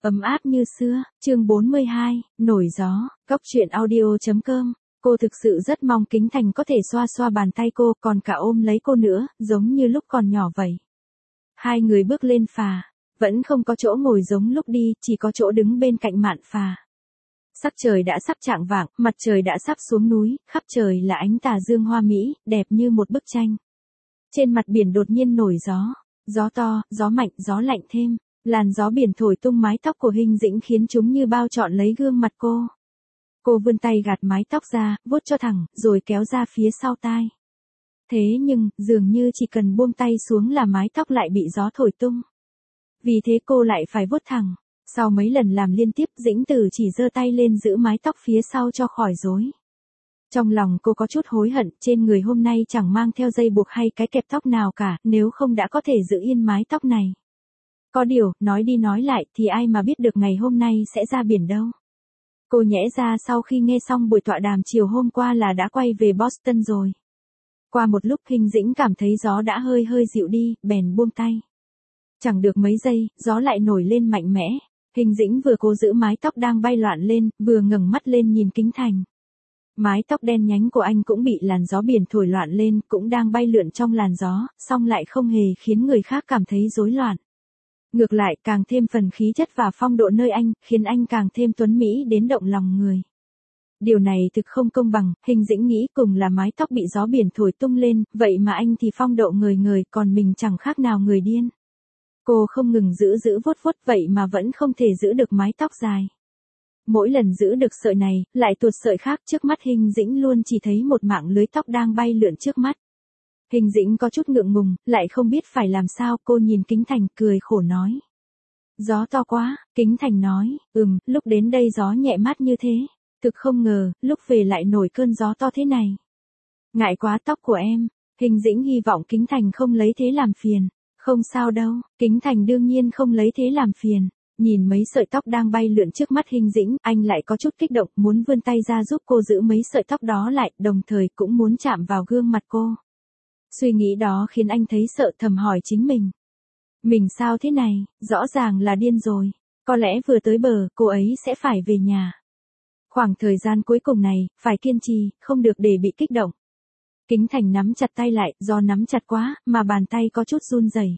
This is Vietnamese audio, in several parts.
Ấm áp như xưa, chương 42, nổi gió, Cóc truyện audio.com. Cô thực sự rất mong Kính Thành có thể xoa xoa bàn tay cô, còn cả ôm lấy cô nữa, giống như lúc còn nhỏ vậy. Hai người bước lên phà, vẫn không có chỗ ngồi giống lúc đi, chỉ có chỗ đứng bên cạnh mạn phà. Sắc trời đã sắp chạng vạng, mặt trời đã sắp xuống núi, khắp trời là ánh tà dương hoa mỹ, đẹp như một bức tranh. Trên mặt biển đột nhiên nổi gió, gió to, gió mạnh, gió lạnh thêm. Làn gió biển thổi tung mái tóc của Hình Dĩnh khiến chúng như bao trọn lấy gương mặt cô. Cô vươn tay gạt mái tóc ra, vuốt cho thẳng, rồi kéo ra phía sau tai. Thế nhưng, dường như chỉ cần buông tay xuống là mái tóc lại bị gió thổi tung. Vì thế cô lại phải vuốt thẳng. Sau mấy lần làm liên tiếp, Dĩnh Tử chỉ giơ tay lên giữ mái tóc phía sau cho khỏi rối. Trong lòng cô có chút hối hận, trên người hôm nay chẳng mang theo dây buộc hay cái kẹp tóc nào cả, nếu không đã có thể giữ yên mái tóc này. Có điều, nói đi nói lại thì ai mà biết được ngày hôm nay sẽ ra biển đâu. Cô nhẽ ra sau khi nghe xong buổi tọa đàm chiều hôm qua là đã quay về Boston rồi. Qua một lúc Hình Dĩnh cảm thấy gió đã hơi dịu đi, bèn buông tay. Chẳng được mấy giây, gió lại nổi lên mạnh mẽ. Hình Dĩnh vừa cố giữ mái tóc đang bay loạn lên, vừa ngẩng mắt lên nhìn Kính Thành. Mái tóc đen nhánh của anh cũng bị làn gió biển thổi loạn lên, cũng đang bay lượn trong làn gió, song lại không hề khiến người khác cảm thấy rối loạn. Ngược lại càng thêm phần khí chất và phong độ nơi anh, khiến anh càng thêm tuấn mỹ đến động lòng người. Điều này thực không công bằng, Hình Dĩnh nghĩ cùng là mái tóc bị gió biển thổi tung lên, vậy mà anh thì phong độ ngời, còn mình chẳng khác nào người điên. Cô không ngừng giữ vuốt vậy mà vẫn không thể giữ được mái tóc dài. Mỗi lần giữ được sợi này, lại tuột sợi khác, trước mắt Hình Dĩnh luôn chỉ thấy một mạng lưới tóc đang bay lượn trước mắt. Hình Dĩnh có chút ngượng ngùng, lại không biết phải làm sao, cô nhìn Kính Thành cười khổ nói. Gió to quá, Kính Thành nói, lúc đến đây gió nhẹ mát như thế, thực không ngờ, lúc về lại nổi cơn gió to thế này. Ngại quá tóc của em, Hình Dĩnh hy vọng Kính Thành không lấy thế làm phiền. Không sao đâu, Kính Thành đương nhiên không lấy thế làm phiền. Nhìn mấy sợi tóc đang bay lượn trước mắt Hình Dĩnh, anh lại có chút kích động, muốn vươn tay ra giúp cô giữ mấy sợi tóc đó lại, đồng thời cũng muốn chạm vào gương mặt cô. Suy nghĩ đó khiến anh thấy sợ, thầm hỏi chính mình. Mình sao thế này, rõ ràng là điên rồi. Có lẽ vừa tới bờ, cô ấy sẽ phải về nhà. Khoảng thời gian cuối cùng này, phải kiên trì, không được để bị kích động. Kính Thành nắm chặt tay lại, do nắm chặt quá, mà bàn tay có chút run rẩy.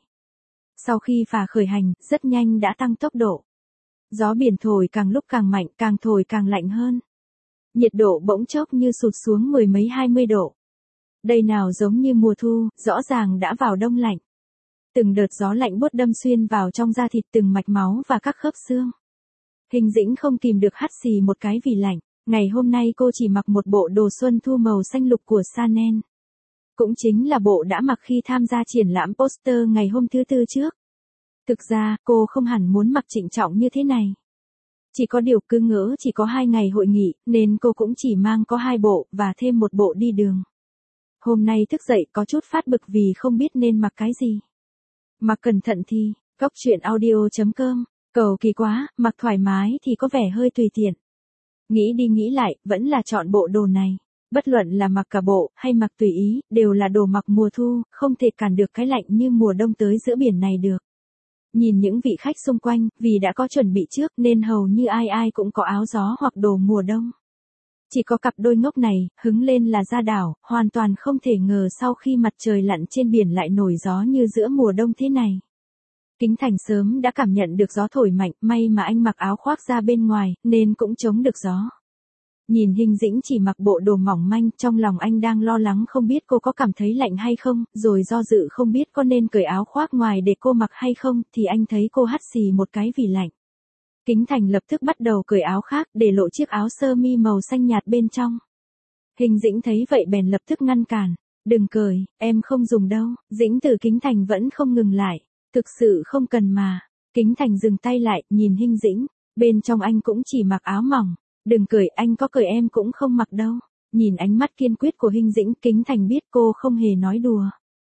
Sau khi phà khởi hành, rất nhanh đã tăng tốc độ. Gió biển thổi càng lúc càng mạnh, càng thổi càng lạnh hơn. Nhiệt độ bỗng chốc như sụt xuống mười mấy 20 độ. Đây nào giống như mùa thu, rõ ràng đã vào đông lạnh. Từng đợt gió lạnh buốt đâm xuyên vào trong da thịt, từng mạch máu và các khớp xương. Hình Dĩnh không kìm được hắt xì một cái vì lạnh. Ngày hôm nay cô chỉ mặc một bộ đồ xuân thu màu xanh lục của Chanel. Cũng chính là bộ đã mặc khi tham gia triển lãm poster ngày hôm thứ Tư trước. Thực ra, cô không hẳn muốn mặc trịnh trọng như thế này. Chỉ có điều cứ ngỡ chỉ có 2 ngày hội nghị, nên cô cũng chỉ mang có 2 bộ, và thêm một bộ đi đường. Hôm nay thức dậy có chút phát bực vì không biết nên mặc cái gì. Mặc cẩn thận thì, Cóc truyện audio.com, cầu kỳ quá, mặc thoải mái thì có vẻ hơi tùy tiện. Nghĩ đi nghĩ lại, vẫn là chọn bộ đồ này. Bất luận là mặc cả bộ, hay mặc tùy ý, đều là đồ mặc mùa thu, không thể cản được cái lạnh như mùa đông tới giữa biển này được. Nhìn những vị khách xung quanh, vì đã có chuẩn bị trước nên hầu như ai cũng có áo gió hoặc đồ mùa đông. Chỉ có cặp đôi ngốc này, hứng lên là ra đảo, hoàn toàn không thể ngờ sau khi mặt trời lặn trên biển lại nổi gió như giữa mùa đông thế này. Kính Thành sớm đã cảm nhận được gió thổi mạnh, may mà anh mặc áo khoác ra bên ngoài, nên cũng chống được gió. Nhìn Hình Dĩnh chỉ mặc bộ đồ mỏng manh, trong lòng anh đang lo lắng không biết cô có cảm thấy lạnh hay không, rồi do dự không biết có nên cởi áo khoác ngoài để cô mặc hay không, thì anh thấy cô hắt xì một cái vì lạnh. Kính Thành lập tức bắt đầu cởi áo khác, để lộ chiếc áo sơ mi màu xanh nhạt bên trong. Hình Dĩnh thấy vậy bèn lập tức ngăn cản. Đừng cởi, em không dùng đâu. Dĩnh Tử Kính Thành vẫn không ngừng lại. Thực sự không cần mà. Kính Thành dừng tay lại, nhìn Hình Dĩnh. Bên trong anh cũng chỉ mặc áo mỏng. Đừng cởi, anh có cởi em cũng không mặc đâu. Nhìn ánh mắt kiên quyết của Hình Dĩnh, Kính Thành biết cô không hề nói đùa.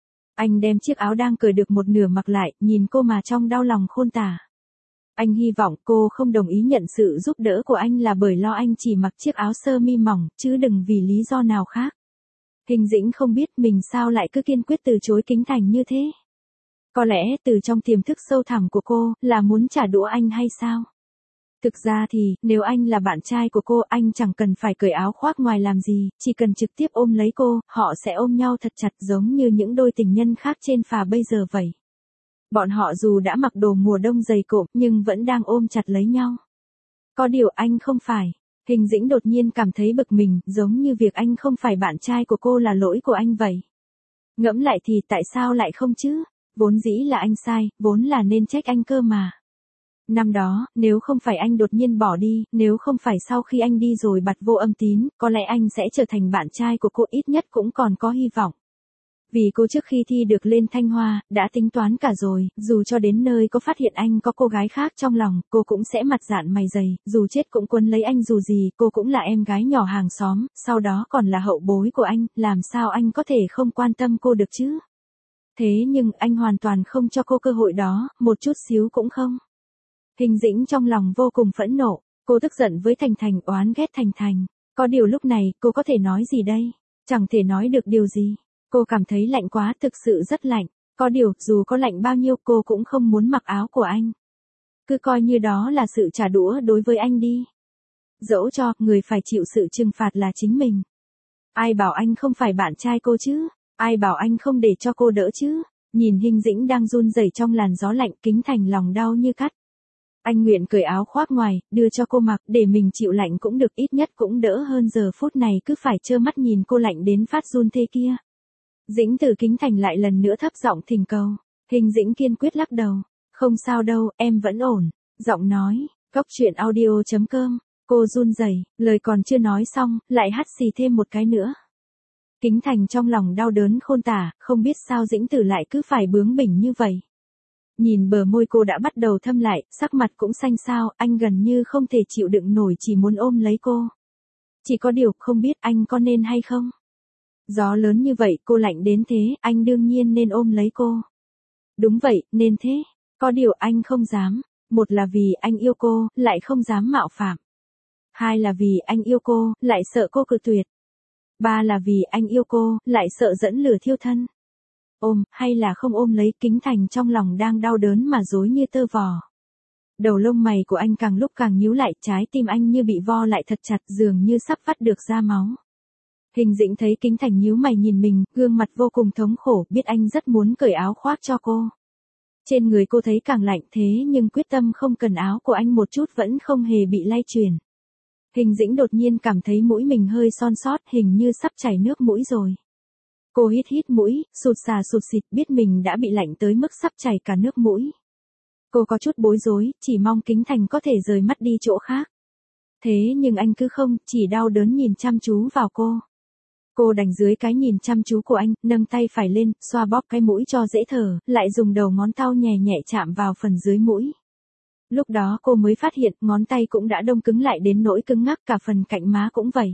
Anh đem chiếc áo đang cởi được một nửa mặc lại, nhìn cô mà trong đau lòng khôn tả. Anh hy vọng cô không đồng ý nhận sự giúp đỡ của anh là bởi lo anh chỉ mặc chiếc áo sơ mi mỏng, chứ đừng vì lý do nào khác. Hình Dĩnh không biết mình sao lại cứ kiên quyết từ chối Kính Thành như thế. Có lẽ từ trong tiềm thức sâu thẳm của cô là muốn trả đũa anh hay sao? Thực ra thì, nếu anh là bạn trai của cô, anh chẳng cần phải cởi áo khoác ngoài làm gì, chỉ cần trực tiếp ôm lấy cô, họ sẽ ôm nhau thật chặt giống như những đôi tình nhân khác trên phà bây giờ vậy. Bọn họ dù đã mặc đồ mùa đông dày cộm, nhưng vẫn đang ôm chặt lấy nhau. Có điều anh không phải. Hình Dĩnh đột nhiên cảm thấy bực mình, giống như việc anh không phải bạn trai của cô là lỗi của anh vậy. Ngẫm lại thì tại sao lại không chứ? Vốn dĩ là anh sai, vốn là nên trách anh cơ mà. Năm đó, nếu không phải anh đột nhiên bỏ đi, nếu không phải sau khi anh đi rồi bặt vô âm tín, có lẽ anh sẽ trở thành bạn trai của cô, ít nhất cũng còn có hy vọng. Vì cô trước khi thi được lên Thanh Hoa, đã tính toán cả rồi, dù cho đến nơi có phát hiện anh có cô gái khác trong lòng, cô cũng sẽ mặt dạn mày dày, dù chết cũng quấn lấy anh, dù gì, cô cũng là em gái nhỏ hàng xóm, sau đó còn là hậu bối của anh, làm sao anh có thể không quan tâm cô được chứ? Thế nhưng anh hoàn toàn không cho cô cơ hội đó, một chút xíu cũng không. Hình Dĩnh trong lòng vô cùng phẫn nộ, cô tức giận với Thành Thành, oán ghét Thành Thành. Có điều lúc này, cô có thể nói gì đây? Chẳng thể nói được điều gì. Cô cảm thấy lạnh quá, thực sự rất lạnh. Có điều, dù có lạnh bao nhiêu cô cũng không muốn mặc áo của anh. Cứ coi như đó là sự trả đũa đối với anh đi. Dẫu cho, người phải chịu sự trừng phạt là chính mình. Ai bảo anh không phải bạn trai cô chứ? Ai bảo anh không để cho cô đỡ chứ? Nhìn Hình Dĩnh đang run rẩy trong làn gió lạnh, Kính Thành lòng đau như cắt. Anh nguyện cởi áo khoác ngoài, đưa cho cô mặc, để mình chịu lạnh cũng được, ít nhất cũng đỡ hơn giờ phút này cứ phải trơ mắt nhìn cô lạnh đến phát run thế kia. Dĩnh từ Kính Thành lại lần nữa thấp giọng thỉnh cầu. Hình Dĩnh kiên quyết lắc đầu. Không sao đâu, em vẫn ổn. Giọng nói, Cóc Truyện Audio.com. Cô run rẩy, lời còn chưa nói xong, lại hắt xì thêm một cái nữa. Kính Thành trong lòng đau đớn khôn tả, không biết sao Dĩnh Tử lại cứ phải bướng bỉnh như vậy. Nhìn bờ môi cô đã bắt đầu thâm lại, sắc mặt cũng xanh xao, anh gần như không thể chịu đựng nổi, chỉ muốn ôm lấy cô. Chỉ có điều, không biết anh có nên hay không? Gió lớn như vậy, cô lạnh đến thế, anh đương nhiên nên ôm lấy cô. Đúng vậy, nên thế. Có điều anh không dám. Một là vì anh yêu cô, lại không dám mạo phạm. Hai là vì anh yêu cô, lại sợ cô cự tuyệt. Ba là vì anh yêu cô, lại sợ dẫn lửa thiêu thân. Ôm, hay là không ôm lấy, Kính Thành trong lòng đang đau đớn mà rối như tơ vò. Đầu lông mày của anh càng lúc càng nhíu lại, trái tim anh như bị vo lại thật chặt, dường như sắp vắt được ra máu. Hình Dĩnh thấy Kính Thành nhíu mày nhìn mình, gương mặt vô cùng thống khổ, biết anh rất muốn cởi áo khoác cho cô. Trên người cô thấy càng lạnh thế nhưng quyết tâm không cần áo của anh một chút vẫn không hề bị lay chuyển. Hình Dĩnh đột nhiên cảm thấy mũi mình hơi son sót, hình như sắp chảy nước mũi rồi. Cô hít hít mũi, sụt xịt, biết mình đã bị lạnh tới mức sắp chảy cả nước mũi. Cô có chút bối rối, chỉ mong Kính Thành có thể rời mắt đi chỗ khác. Thế nhưng anh cứ không, chỉ đau đớn nhìn chăm chú vào cô. Cô đành dưới cái nhìn chăm chú của anh, nâng tay phải lên, xoa bóp cái mũi cho dễ thở, lại dùng đầu ngón tay nhẹ nhẹ chạm vào phần dưới mũi. Lúc đó cô mới phát hiện, ngón tay cũng đã đông cứng lại đến nỗi cứng ngắc, cả phần cạnh má cũng vậy.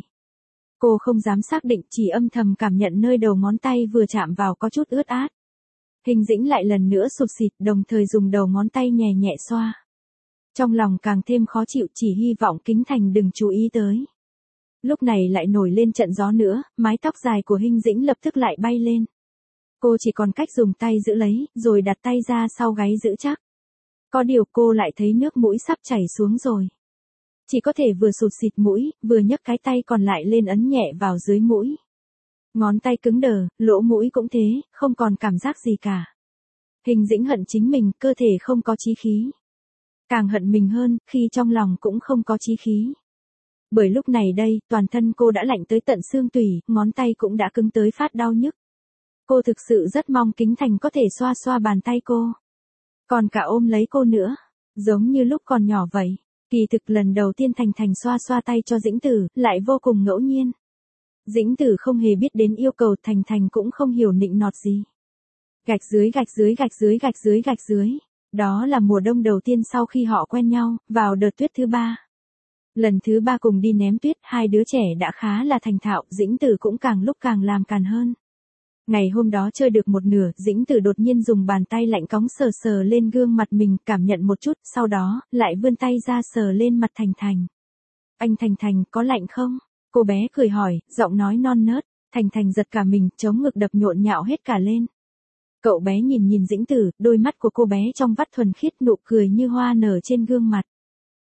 Cô không dám xác định, chỉ âm thầm cảm nhận nơi đầu ngón tay vừa chạm vào có chút ướt át. Hình Dĩnh lại lần nữa sụt xịt, đồng thời dùng đầu ngón tay nhẹ nhẹ xoa. Trong lòng càng thêm khó chịu, chỉ hy vọng Kính Thành đừng chú ý tới. Lúc này lại nổi lên trận gió nữa, mái tóc dài của Hình Dĩnh lập tức lại bay lên. Cô chỉ còn cách dùng tay giữ lấy, rồi đặt tay ra sau gáy giữ chắc. Có điều cô lại thấy nước mũi sắp chảy xuống rồi. Chỉ có thể vừa sụt xịt mũi, vừa nhấc cái tay còn lại lên ấn nhẹ vào dưới mũi. Ngón tay cứng đờ, lỗ mũi cũng thế, không còn cảm giác gì cả. Hình Dĩnh hận chính mình, cơ thể không có chí khí. Càng hận mình hơn, khi trong lòng cũng không có chí khí. Bởi lúc này đây, toàn thân cô đã lạnh tới tận xương tủy, ngón tay cũng đã cứng tới phát đau nhức. Cô thực sự rất mong Kính Thành có thể xoa xoa bàn tay cô. Còn cả ôm lấy cô nữa, giống như lúc còn nhỏ vậy. Kỳ thực lần đầu tiên Thành xoa xoa tay cho Dĩnh Tử, lại vô cùng ngẫu nhiên. Dĩnh Tử không hề biết đến yêu cầu, Thành cũng không hiểu nịnh nọt gì. Gạch dưới. Đó là mùa đông đầu tiên sau khi họ quen nhau, vào đợt tuyết thứ 3. Lần thứ 3 cùng đi ném tuyết, hai đứa trẻ đã khá là thành thạo, Dĩnh Tử cũng càng lúc càng làm càn hơn. Ngày hôm đó chơi được một nửa, Dĩnh Tử đột nhiên dùng bàn tay lạnh cóng sờ sờ lên gương mặt mình, cảm nhận một chút, sau đó, lại vươn tay ra sờ lên mặt Thành. Anh Thành có lạnh không? Cô bé cười hỏi, giọng nói non nớt. Thành giật cả mình, chống ngực đập nhộn nhạo hết cả lên. Cậu bé nhìn Dĩnh Tử, đôi mắt của cô bé trong vắt thuần khiết, nụ cười như hoa nở trên gương mặt.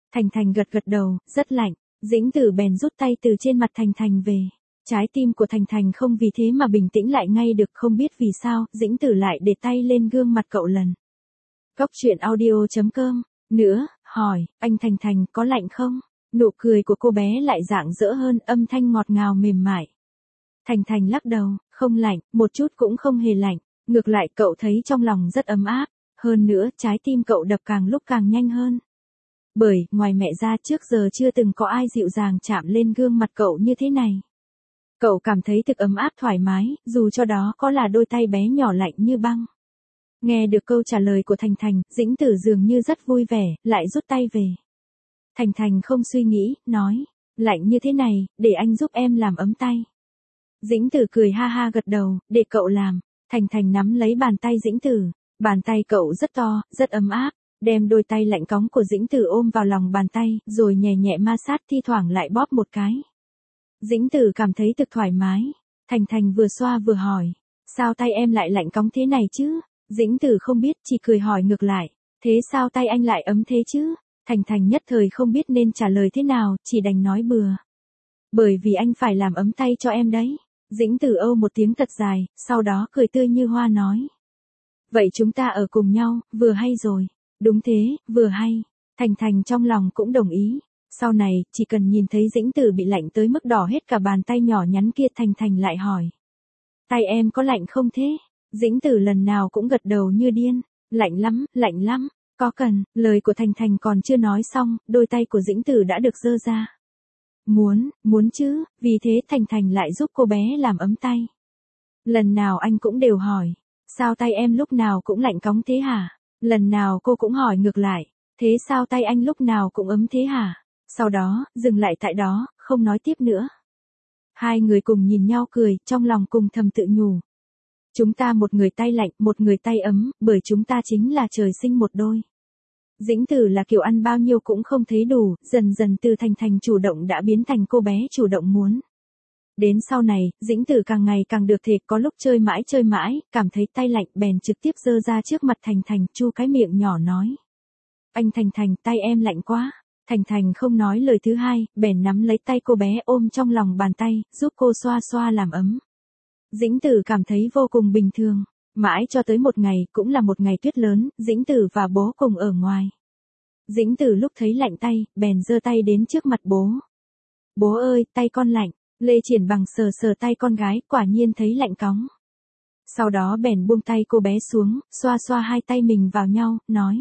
Thành Thành gật gật đầu, rất lạnh. Dĩnh Tử bèn rút tay từ trên mặt Thành Thành về. Trái tim của Thành Thành không vì thế mà bình tĩnh lại ngay được, không biết vì sao, Dĩnh Tử lại để tay lên gương mặt cậu lần. Cốc truyện audio.com. Nữa, hỏi, anh Thành Thành có lạnh không? Nụ cười của cô bé lại rạng rỡ hơn, âm thanh ngọt ngào mềm mại. Thành Thành lắc đầu, không lạnh, một chút cũng không hề lạnh. Ngược lại cậu thấy trong lòng rất ấm áp. Hơn nữa, trái tim cậu đập càng lúc càng nhanh hơn. Bởi, ngoài mẹ ra trước giờ chưa từng có ai dịu dàng chạm lên gương mặt cậu như thế này. Cậu cảm thấy thực ấm áp thoải mái, dù cho đó có là đôi tay bé nhỏ lạnh như băng. Nghe được câu trả lời của Thành Thành, Dĩnh Tử dường như rất vui vẻ, lại rút tay về. Thành Thành không suy nghĩ, nói, lạnh như thế này, để anh giúp em làm ấm tay. Dĩnh Tử cười ha ha gật đầu, để cậu làm. Thành Thành nắm lấy bàn tay Dĩnh Tử, bàn tay cậu rất to, rất ấm áp, đem đôi tay lạnh cóng của Dĩnh Tử ôm vào lòng bàn tay, rồi nhẹ nhẹ ma sát, thi thoảng lại bóp một cái. Dĩnh Tử cảm thấy thực thoải mái. Thành Thành vừa xoa vừa hỏi, sao tay em lại lạnh cóng thế này chứ? Dĩnh Tử không biết, chỉ cười hỏi ngược lại, thế sao tay anh lại ấm thế chứ? Thành Thành nhất thời không biết nên trả lời thế nào, chỉ đành nói bừa. Bởi vì anh phải làm ấm tay cho em đấy. Dĩnh Tử âu một tiếng thật dài, sau đó cười tươi như hoa nói. Vậy chúng ta ở cùng nhau, vừa hay rồi. Đúng thế, vừa hay. Thành Thành trong lòng cũng đồng ý. Sau này, chỉ cần nhìn thấy Dĩnh Tử bị lạnh tới mức đỏ hết cả bàn tay nhỏ nhắn kia, Thành Thành lại hỏi. Tay em có lạnh không thế? Dĩnh Tử lần nào cũng gật đầu như điên. Lạnh lắm, có cần. Lời của Thành Thành còn chưa nói xong, đôi tay của Dĩnh Tử đã được giơ ra. Muốn chứ, vì thế Thành Thành lại giúp cô bé làm ấm tay. Lần nào anh cũng đều hỏi, sao tay em lúc nào cũng lạnh cóng thế hả? Lần nào cô cũng hỏi ngược lại, thế sao tay anh lúc nào cũng ấm thế hả? Sau đó, dừng lại tại đó, không nói tiếp nữa. Hai người cùng nhìn nhau cười, trong lòng cùng thầm tự nhủ. Chúng ta một người tay lạnh, một người tay ấm, bởi chúng ta chính là trời sinh một đôi. Dĩnh Tử là kiểu ăn bao nhiêu cũng không thấy đủ, dần dần từ Thành Thành chủ động đã biến thành cô bé chủ động muốn. Đến sau này, Dĩnh Tử càng ngày càng được thể, có lúc chơi mãi, cảm thấy tay lạnh bèn trực tiếp giơ ra trước mặt Thành Thành, chu cái miệng nhỏ nói. Anh Thành Thành, tay em lạnh quá. Thành Thành không nói lời thứ hai, bèn nắm lấy tay cô bé ôm trong lòng bàn tay, giúp cô xoa xoa làm ấm. Dĩnh Tử cảm thấy vô cùng bình thường. Mãi cho tới một ngày, cũng là một ngày tuyết lớn, Dĩnh Tử và bố cùng ở ngoài. Dĩnh Tử lúc thấy lạnh tay, bèn giơ tay đến trước mặt bố. Bố ơi, tay con lạnh. Lê Triển Bằng sờ sờ tay con gái, quả nhiên thấy lạnh cóng. Sau đó bèn buông tay cô bé xuống, xoa xoa hai tay mình vào nhau, nói.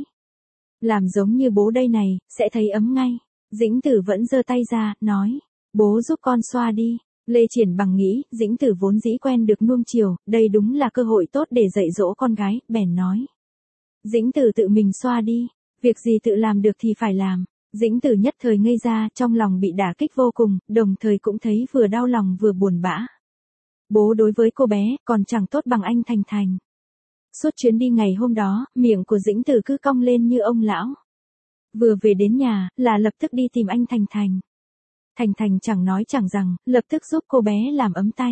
Làm giống như bố đây này, sẽ thấy ấm ngay. Dĩnh Tử vẫn giơ tay ra, nói. Bố giúp con xoa đi. Lê Triển Bằng nghĩ, Dĩnh Tử vốn dĩ quen được nuông chiều, đây đúng là cơ hội tốt để dạy dỗ con gái, bèn nói. Dĩnh Tử tự mình xoa đi, việc gì tự làm được thì phải làm. Dĩnh Tử nhất thời ngây ra, trong lòng bị đả kích vô cùng, đồng thời cũng thấy vừa đau lòng vừa buồn bã. Bố đối với cô bé, còn chẳng tốt bằng anh Thành Thành. Suốt chuyến đi ngày hôm đó, miệng của Dĩnh Tử cứ cong lên như ông lão. Vừa về đến nhà, là lập tức đi tìm anh Thành Thành. Thành Thành chẳng nói chẳng rằng, lập tức giúp cô bé làm ấm tay.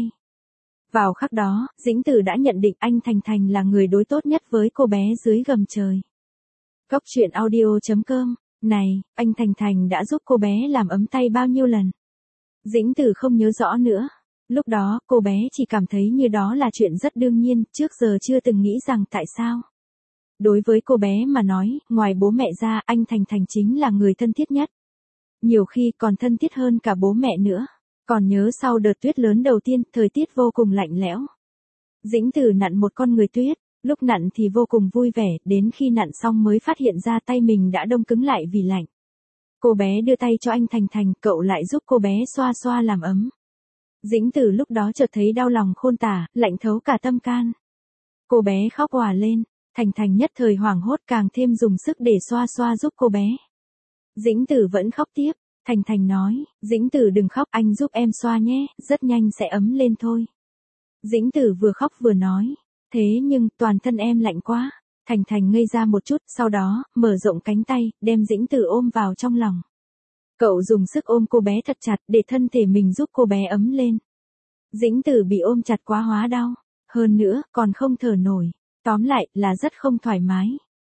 Vào khắc đó, Dĩnh Tử đã nhận định anh Thành Thành là người đối tốt nhất với cô bé dưới gầm trời. Cốc truyện audio.com. Này, anh Thành Thành đã giúp cô bé làm ấm tay bao nhiêu lần? Dĩnh Tử không nhớ rõ nữa. Lúc đó, cô bé chỉ cảm thấy như đó là chuyện rất đương nhiên, trước giờ chưa từng nghĩ rằng tại sao. Đối với cô bé mà nói, ngoài bố mẹ ra, anh Thành Thành chính là người thân thiết nhất. Nhiều khi còn thân thiết hơn cả bố mẹ nữa. Còn nhớ sau đợt tuyết lớn đầu tiên, thời tiết vô cùng lạnh lẽo. Dĩnh Tử nặn một con người tuyết, lúc nặn thì vô cùng vui vẻ, đến khi nặn xong mới phát hiện ra tay mình đã đông cứng lại vì lạnh. Cô bé đưa tay cho anh Thành Thành, cậu lại giúp cô bé xoa xoa làm ấm. Dĩnh Tử lúc đó chợt thấy đau lòng khôn tả, lạnh thấu cả tâm can. Cô bé khóc òa lên, Thành Thành nhất thời hoảng hốt càng thêm dùng sức để xoa xoa giúp cô bé. Dĩnh Tử vẫn khóc tiếp, Thành Thành nói, Dĩnh Tử đừng khóc, anh giúp em xoa nhé, rất nhanh sẽ ấm lên thôi. Dĩnh Tử vừa khóc vừa nói, thế nhưng toàn thân em lạnh quá. Thành Thành ngây ra một chút, sau đó, mở rộng cánh tay, đem Dĩnh Tử ôm vào trong lòng. Cậu dùng sức ôm cô bé thật chặt để thân thể mình giúp cô bé ấm lên. Dĩnh Tử bị ôm chặt quá hóa đau, hơn nữa, còn không thở nổi. Tóm lại, là rất không thoải mái.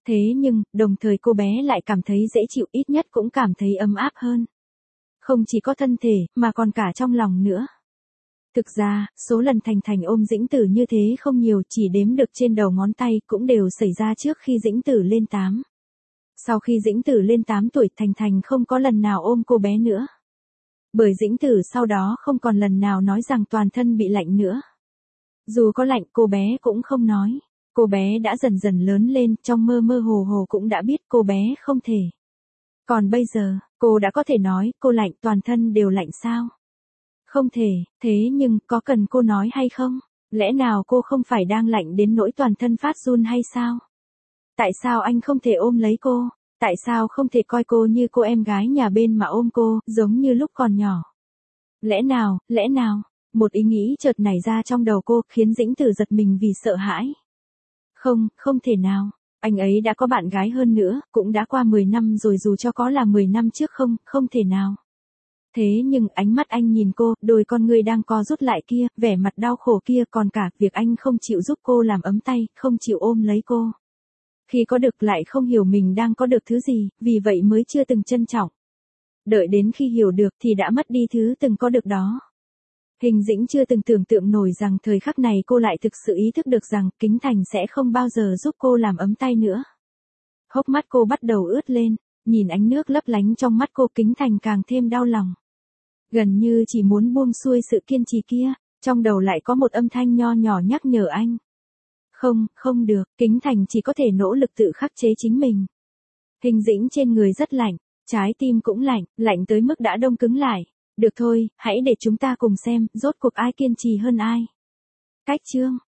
Thế nhưng, đồng thời cô bé lại cảm thấy dễ chịu, ít nhất cũng cảm thấy ấm áp hơn. Không chỉ có thân thể, mà còn cả trong lòng nữa. Thực ra, số lần Thành Thành ôm Dĩnh Tử như thế không nhiều, chỉ đếm được trên đầu ngón tay, cũng đều xảy ra trước khi Dĩnh Tử lên 8. Sau khi Dĩnh Tử lên 8 tuổi, Thành Thành không có lần nào ôm cô bé nữa. Bởi Dĩnh Tử sau đó không còn lần nào nói rằng toàn thân bị lạnh nữa. Dù có lạnh, cô bé cũng không nói. Cô bé đã dần dần lớn lên, trong mơ mơ hồ hồ cũng đã biết cô bé không thể. Còn bây giờ, cô đã có thể nói, cô lạnh, toàn thân đều lạnh sao? Không thể, thế nhưng, có cần cô nói hay không? Lẽ nào cô không phải đang lạnh đến nỗi toàn thân phát run hay sao? Tại sao anh không thể ôm lấy cô? Tại sao không thể coi cô như cô em gái nhà bên mà ôm cô, giống như lúc còn nhỏ? Lẽ nào, một ý nghĩ chợt nảy ra trong đầu cô, khiến Dĩnh Tử giật mình vì sợ hãi. Không thể nào. Anh ấy đã có bạn gái hơn nữa, cũng đã qua 10 năm rồi, dù cho có là 10 năm trước, không thể nào. Thế nhưng ánh mắt anh nhìn cô, đôi con người đang co rút lại kia, vẻ mặt đau khổ kia, còn cả việc anh không chịu giúp cô làm ấm tay, không chịu ôm lấy cô. Khi có được lại không hiểu mình đang có được thứ gì, vì vậy mới chưa từng trân trọng. Đợi đến khi hiểu được thì đã mất đi thứ từng có được đó. Hình Dĩnh chưa từng tưởng tượng nổi rằng thời khắc này cô lại thực sự ý thức được rằng Kính Thành sẽ không bao giờ giúp cô làm ấm tay nữa. Hốc mắt cô bắt đầu ướt lên, nhìn ánh nước lấp lánh trong mắt cô, Kính Thành càng thêm đau lòng. Gần như chỉ muốn buông xuôi sự kiên trì kia, trong đầu lại có một âm thanh nho nhỏ nhắc nhở anh. Không được, Kính Thành chỉ có thể nỗ lực tự khắc chế chính mình. Hình Dĩnh trên người rất lạnh, trái tim cũng lạnh, lạnh tới mức đã đông cứng lại. Được thôi, hãy để chúng ta cùng xem, rốt cuộc ai kiên trì hơn ai. Cách chương